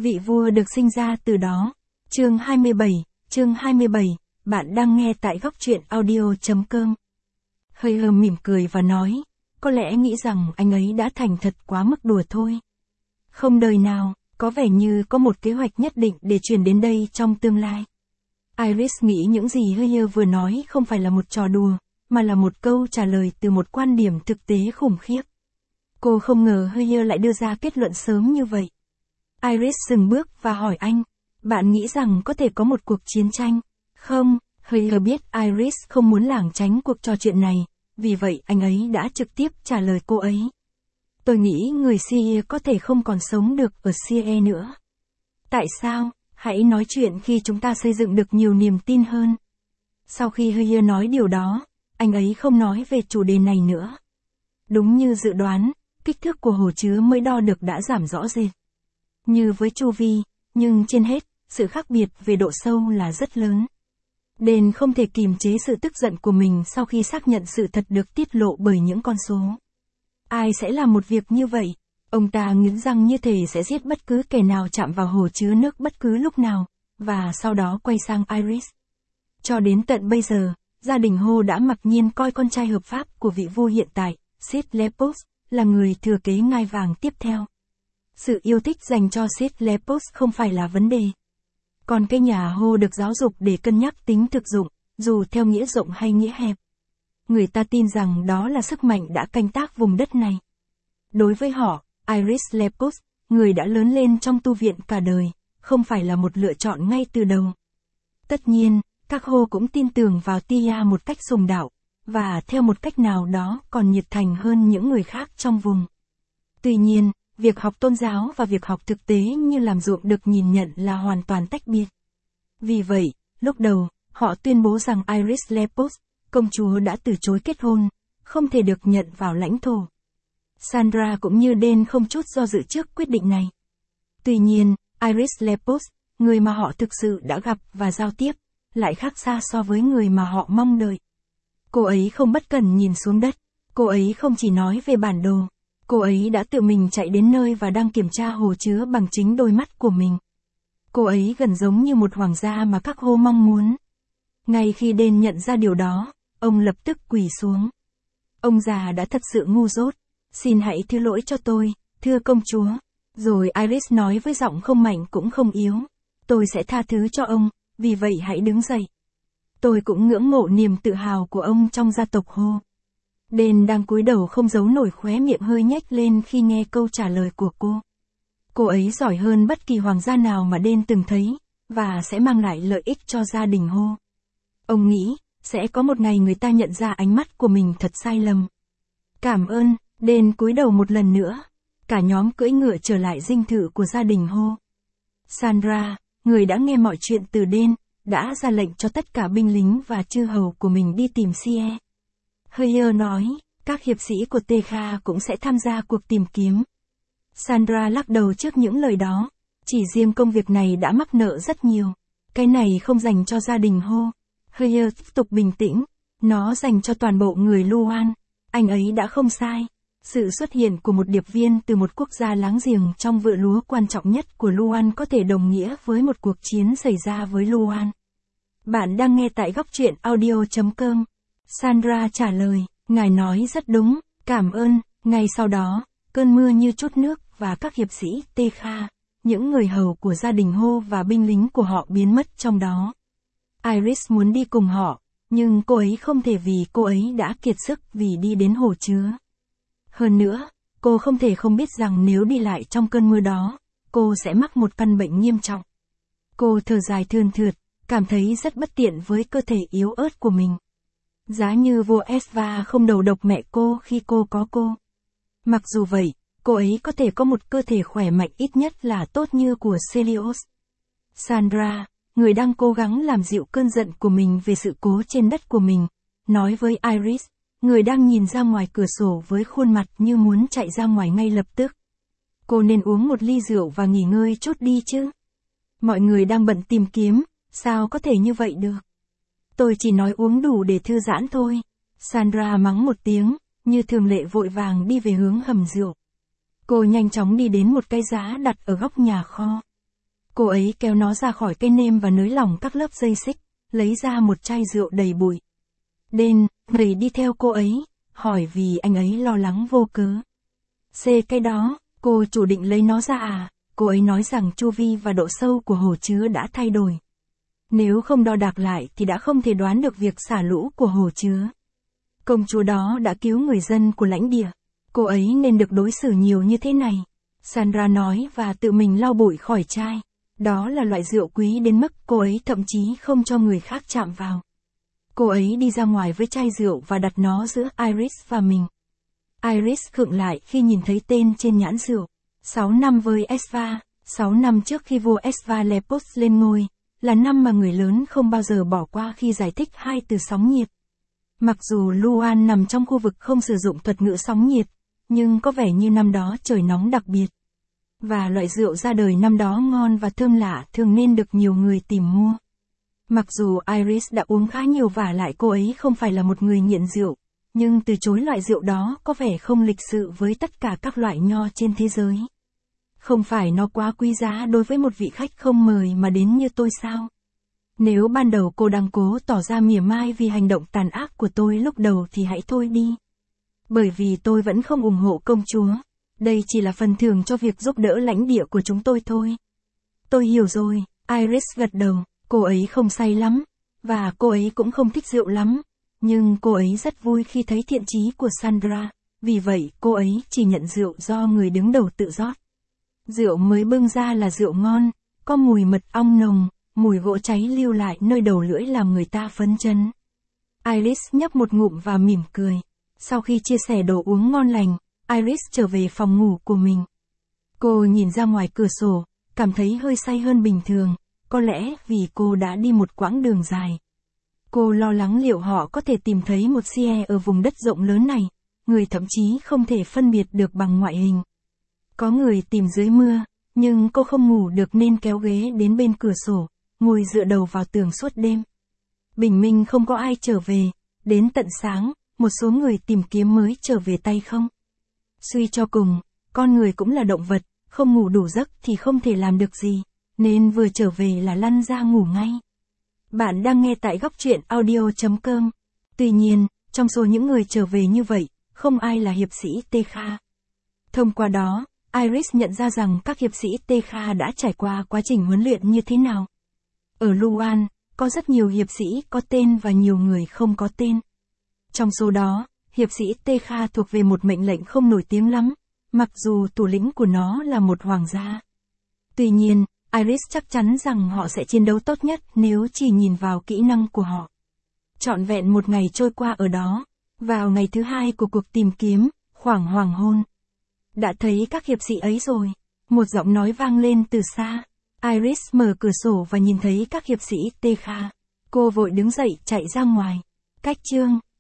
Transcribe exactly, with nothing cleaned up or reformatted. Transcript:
vị vua được sinh ra từ đó. Chương hai mươi bảy, chương hai mươi bảy, bạn đang nghe tại góc truyện audio.com. Hơi hờ mỉm cười và nói, có lẽ nghĩ rằng anh ấy đã thành thật quá mức đùa thôi. Không đời nào, có vẻ như có một kế hoạch nhất định để truyền đến đây trong tương lai. Iris nghĩ những gì Hơi vừa nói không phải là một trò đùa, mà là một câu trả lời từ một quan điểm thực tế khủng khiếp. Cô không ngờ Hơi lại đưa ra kết luận sớm như vậy. Iris dừng bước và hỏi anh, bạn nghĩ rằng có thể có một cuộc chiến tranh? Không, Hơi biết Iris không muốn lảng tránh cuộc trò chuyện này, vì vậy anh ấy đã trực tiếp trả lời cô ấy. Tôi nghĩ người Seer có thể không còn sống được ở Seer nữa. Tại sao? Hãy nói chuyện khi chúng ta xây dựng được nhiều niềm tin hơn. Sau khi Hơi nói điều đó, anh ấy không nói về chủ đề này nữa. Đúng như dự đoán, kích thước của hồ chứa mới đo được đã giảm rõ rệt. Như với chu vi, nhưng trên hết, sự khác biệt về độ sâu là rất lớn. Đền không thể kìm chế sự tức giận của mình sau khi xác nhận sự thật được tiết lộ bởi những con số. Ai sẽ làm một việc như vậy? Ông ta nghiến răng như thể sẽ giết bất cứ kẻ nào chạm vào hồ chứa nước bất cứ lúc nào, và sau đó quay sang Iris. Cho đến tận bây giờ, gia đình Ho đã mặc nhiên coi con trai hợp pháp của vị vua hiện tại, Sid Lepos, là người thừa kế ngai vàng tiếp theo. Sự yêu thích dành cho Sid Lepos không phải là vấn đề. Còn cái nhà Ho được giáo dục để cân nhắc tính thực dụng, dù theo nghĩa rộng hay nghĩa hẹp. Người ta tin rằng đó là sức mạnh đã canh tác vùng đất này. Đối với họ, Iris Lepos, người đã lớn lên trong tu viện cả đời, không phải là một lựa chọn ngay từ đầu. Tất nhiên, các Ho cũng tin tưởng vào Tia một cách sùng đạo, và theo một cách nào đó còn nhiệt thành hơn những người khác trong vùng. Tuy nhiên, việc học tôn giáo và việc học thực tế như làm ruộng được nhìn nhận là hoàn toàn tách biệt. Vì vậy, lúc đầu, họ tuyên bố rằng Iris Lepos, công chúa đã từ chối kết hôn, không thể được nhận vào lãnh thổ. Sandra cũng như Den không chút do dự trước quyết định này. Tuy nhiên, Iris Lepos, người mà họ thực sự đã gặp và giao tiếp, lại khác xa so với người mà họ mong đợi. Cô ấy không bất cẩn nhìn xuống đất, cô ấy không chỉ nói về bản đồ, cô ấy đã tự mình chạy đến nơi và đang kiểm tra hồ chứa bằng chính đôi mắt của mình. Cô ấy gần giống như một hoàng gia mà các Ho mong muốn. Ngay khi Den nhận ra điều đó, ông lập tức quỳ xuống. Ông già đã thật sự ngu dốt. Xin hãy thứ lỗi cho tôi, thưa công chúa. Rồi Iris nói với giọng không mạnh cũng không yếu. Tôi sẽ tha thứ cho ông, vì vậy hãy đứng dậy. Tôi cũng ngưỡng mộ niềm tự hào của ông trong gia tộc Ho. Den đang cúi đầu không giấu nổi khóe miệng hơi nhếch lên khi nghe câu trả lời của cô. Cô ấy giỏi hơn bất kỳ hoàng gia nào mà Den từng thấy, và sẽ mang lại lợi ích cho gia đình Ho. Ông nghĩ, sẽ có một ngày người ta nhận ra ánh mắt của mình thật sai lầm. Cảm ơn. Den cúi đầu một lần nữa. Cả nhóm cưỡi ngựa trở lại dinh thự của gia đình Ho. Sandra, người đã nghe mọi chuyện từ Den, đã ra lệnh cho tất cả binh lính và chư hầu của mình đi tìm Seer. Hơi nói, các hiệp sĩ của Tekha cũng sẽ tham gia cuộc tìm kiếm. Sandra lắc đầu trước những lời đó. Chỉ riêng công việc này đã mắc nợ rất nhiều. Cái này không dành cho gia đình Ho. Hơi tiếp tục bình tĩnh. Nó dành cho toàn bộ người Luan. Anh ấy đã không sai. Sự xuất hiện của một điệp viên từ một quốc gia láng giềng trong vựa lúa quan trọng nhất của Luan có thể đồng nghĩa với một cuộc chiến xảy ra với Luan. Bạn đang nghe tại góc truyện audio.com. Sandra trả lời, ngài nói rất đúng, cảm ơn. Ngay sau đó, cơn mưa như chút nước và các hiệp sĩ Tekha, những người hầu của gia đình Ho và binh lính của họ biến mất trong đó. Iris muốn đi cùng họ, nhưng cô ấy không thể vì cô ấy đã kiệt sức vì đi đến hồ chứa. Hơn nữa, cô không thể không biết rằng nếu đi lại trong cơn mưa đó, cô sẽ mắc một căn bệnh nghiêm trọng. Cô thở dài thườn thượt, cảm thấy rất bất tiện với cơ thể yếu ớt của mình. Giá như vua Esva không đầu độc mẹ cô khi cô có cô. Mặc dù vậy, cô ấy có thể có một cơ thể khỏe mạnh ít nhất là tốt như của Celios. Sandra, người đang cố gắng làm dịu cơn giận của mình về sự cố trên đất của mình, nói với Iris, người đang nhìn ra ngoài cửa sổ với khuôn mặt như muốn chạy ra ngoài ngay lập tức. Cô nên uống một ly rượu và nghỉ ngơi chút đi chứ. Mọi người đang bận tìm kiếm, sao có thể như vậy được? Tôi chỉ nói uống đủ để thư giãn thôi. Sandra mắng một tiếng, như thường lệ vội vàng đi về hướng hầm rượu. Cô nhanh chóng đi đến một cái giá đặt ở góc nhà kho. Cô ấy kéo nó ra khỏi cây nêm và nới lỏng các lớp dây xích, lấy ra một chai rượu đầy bụi. Đen, người đi theo cô ấy, hỏi vì anh ấy lo lắng vô cớ. C cái đó, cô chủ định lấy nó ra à? Cô ấy nói rằng chu vi và độ sâu của hồ chứa đã thay đổi. Nếu không đo đạc lại thì đã không thể đoán được việc xả lũ của hồ chứa. Công chúa đó đã cứu người dân của lãnh địa. Cô ấy nên được đối xử nhiều như thế này. Sandra nói và tự mình lau bụi khỏi chai. Đó là loại rượu quý đến mức cô ấy thậm chí không cho người khác chạm vào. Cô ấy đi ra ngoài với chai rượu và đặt nó giữa Iris và mình. Iris khựng lại khi nhìn thấy tên trên nhãn rượu. sáu năm với Eva, sáu năm trước khi vua Esvalepos lên ngôi, là năm mà người lớn không bao giờ bỏ qua khi giải thích hai từ sóng nhiệt. Mặc dù Luan nằm trong khu vực không sử dụng thuật ngữ sóng nhiệt, nhưng có vẻ như năm đó trời nóng đặc biệt. Và loại rượu ra đời năm đó ngon và thơm lạ thường nên được nhiều người tìm mua. Mặc dù Iris đã uống khá nhiều và lại cô ấy không phải là một người nghiện rượu, nhưng từ chối loại rượu đó có vẻ không lịch sự với tất cả các loại nho trên thế giới. Không phải nó quá quý giá đối với một vị khách không mời mà đến như tôi sao? Nếu ban đầu cô đang cố tỏ ra mỉa mai vì hành động tàn ác của tôi lúc đầu thì hãy thôi đi. Bởi vì tôi vẫn không ủng hộ công chúa. Đây chỉ là phần thưởng cho việc giúp đỡ lãnh địa của chúng tôi thôi. Tôi hiểu rồi, Iris gật đầu, cô ấy không say lắm, và cô ấy cũng không thích rượu lắm, nhưng cô ấy rất vui khi thấy thiện chí của Sandra, vì vậy cô ấy chỉ nhận rượu do người đứng đầu tự rót. Rượu mới bưng ra là rượu ngon, có mùi mật ong nồng, mùi gỗ cháy lưu lại nơi đầu lưỡi làm người ta phấn chấn. Iris nhấp một ngụm và mỉm cười. Sau khi chia sẻ đồ uống ngon lành, Iris trở về phòng ngủ của mình. Cô nhìn ra ngoài cửa sổ, cảm thấy hơi say hơn bình thường, có lẽ vì cô đã đi một quãng đường dài. Cô lo lắng liệu họ có thể tìm thấy một xe ở vùng đất rộng lớn này, người thậm chí không thể phân biệt được bằng ngoại hình. Có người tìm dưới mưa, nhưng cô không ngủ được nên kéo ghế đến bên cửa sổ, ngồi dựa đầu vào tường suốt đêm. Bình minh không có ai trở về, đến tận sáng, một số người tìm kiếm mới trở về tay không. Suy cho cùng, con người cũng là động vật, không ngủ đủ giấc thì không thể làm được gì, nên vừa trở về là lăn ra ngủ ngay. Bạn đang nghe tại góc truyện audio chấm com. Tuy nhiên, trong số những người trở về như vậy, không ai là hiệp sĩ Tekha. Thông qua đó, Iris nhận ra rằng các hiệp sĩ Tekha đã trải qua quá trình huấn luyện như thế nào. Ở Luan, có rất nhiều hiệp sĩ có tên và nhiều người không có tên. Trong số đó, hiệp sĩ Tekha thuộc về một mệnh lệnh không nổi tiếng lắm, mặc dù thủ lĩnh của nó là một hoàng gia. Tuy nhiên, Iris chắc chắn rằng họ sẽ chiến đấu tốt nhất nếu chỉ nhìn vào kỹ năng của họ. Trọn vẹn một ngày trôi qua ở đó, vào ngày thứ hai của cuộc tìm kiếm, khoảng hoàng hôn. Đã thấy các hiệp sĩ ấy rồi, một giọng nói vang lên từ xa. Iris mở cửa sổ và nhìn thấy các hiệp sĩ Tekha. Cô vội đứng dậy chạy ra ngoài. Cách chương